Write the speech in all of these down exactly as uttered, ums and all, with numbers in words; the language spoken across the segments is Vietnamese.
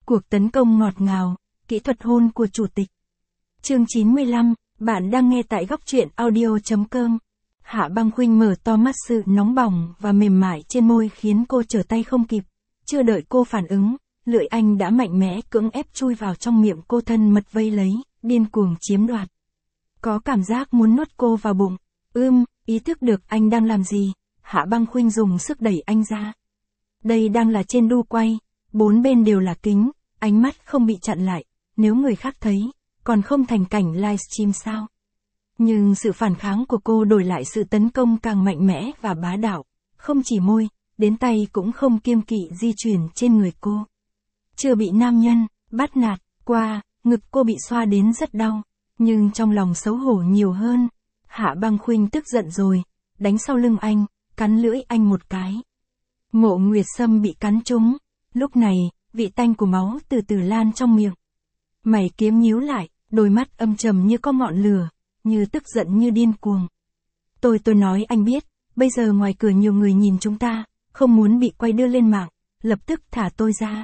Cuộc tấn công ngọt ngào, kỹ thuật hôn của chủ tịch. Chương chín mươi lăm, bạn đang nghe tại góc truyện audio chấm com. Hạ Băng Khuynh mở to mắt, sự nóng bỏng và mềm mại trên môi khiến cô trở tay không kịp. Chưa đợi cô phản ứng, lưỡi anh đã mạnh mẽ cưỡng ép chui vào trong miệng cô, thân mật vây lấy, điên cuồng chiếm đoạt. Có cảm giác muốn nuốt cô vào bụng. Ưm, ý thức được anh đang làm gì, Hạ Băng Khuynh dùng sức đẩy anh ra. Đây đang là trên đu quay, bốn bên đều là kính, ánh mắt không bị chặn lại, nếu người khác thấy, còn không thành cảnh livestream sao? Nhưng sự phản kháng của cô đổi lại sự tấn công càng mạnh mẽ và bá đạo, không chỉ môi, đến tay cũng không kiêng kỵ di chuyển trên người cô. Chưa bị nam nhân bắt nạt qua, ngực cô bị xoa đến rất đau, nhưng trong lòng xấu hổ nhiều hơn. Hạ Băng Khuynh tức giận rồi, đánh sau lưng anh, cắn lưỡi anh một cái. Mộ Nguyệt Sâm bị cắn trúng, lúc này, vị tanh của máu từ từ lan trong miệng. Mày kiếm nhíu lại, đôi mắt âm trầm như có ngọn lửa, như tức giận như điên cuồng. Tôi tôi nói anh biết, bây giờ ngoài cửa nhiều người nhìn chúng ta, không muốn bị quay đưa lên mạng, lập tức thả tôi ra.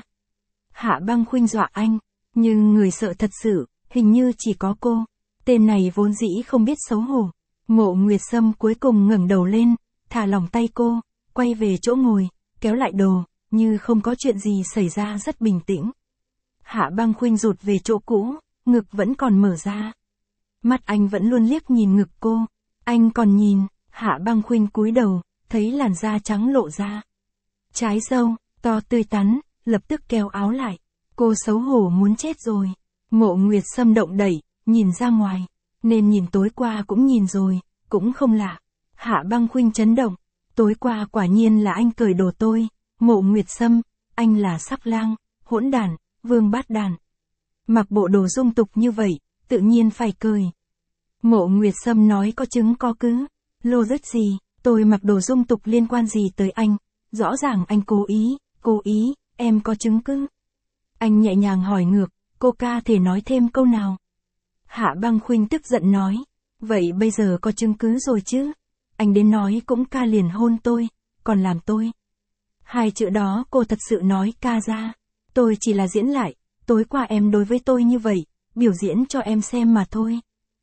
Hạ Băng Khuynh dọa anh, nhưng người sợ thật sự, hình như chỉ có cô. Tên này vốn dĩ không biết xấu hổ. Mộ Nguyệt Sâm cuối cùng ngẩng đầu lên, thả lỏng tay cô, quay về chỗ ngồi, kéo lại đồ, như không có chuyện gì xảy ra, rất bình tĩnh. Hạ Băng Khuynh rụt về chỗ cũ, ngực vẫn còn mở ra. Mắt anh vẫn luôn liếc nhìn ngực cô. Anh còn nhìn, Hạ Băng Khuynh cúi đầu, thấy làn da trắng lộ ra. Trái dâu, to tươi tắn, lập tức kéo áo lại. Cô xấu hổ muốn chết rồi. Mộ Nguyệt Sâm động đẩy, nhìn ra ngoài. Nên nhìn tối qua cũng nhìn rồi, cũng không lạ. Hạ Băng Khuynh chấn động. Tối qua quả nhiên là anh cởi đồ tôi. Mộ Nguyệt Sâm, anh là sắc lang, hỗn đản, vương bát đàn. Mặc bộ đồ dung tục như vậy, tự nhiên phải cởi. Mộ Nguyệt Sâm nói có chứng có cứ. Logic gì, tôi mặc đồ dung tục liên quan gì tới anh? Rõ ràng anh cố ý, cố ý, em có chứng cứ. Anh nhẹ nhàng hỏi ngược, cô ca thể nói thêm câu nào? Hạ Băng Khuynh tức giận nói, vậy bây giờ có chứng cứ rồi chứ? Anh đến nói cũng ca liền hôn tôi, còn làm tôi. Hai chữ đó cô thật sự nói ca ra. Tôi chỉ là diễn lại, tối qua em đối với tôi như vậy, biểu diễn cho em xem mà thôi.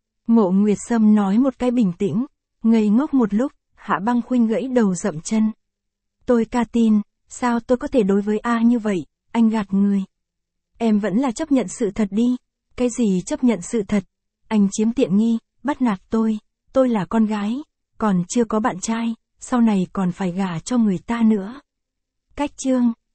Mộ Nguyệt Sâm nói một cái bình tĩnh, ngây ngốc một lúc, Hạ Băng Khuynh gãy đầu dậm chân. Tôi ca tin, sao tôi có thể đối với A như vậy, anh gạt người. Em vẫn là chấp nhận sự thật đi. Cái gì chấp nhận sự thật? Anh chiếm tiện nghi, bắt nạt tôi, tôi là con gái, còn chưa có bạn trai, sau này còn phải gả cho người ta nữa. Cách chương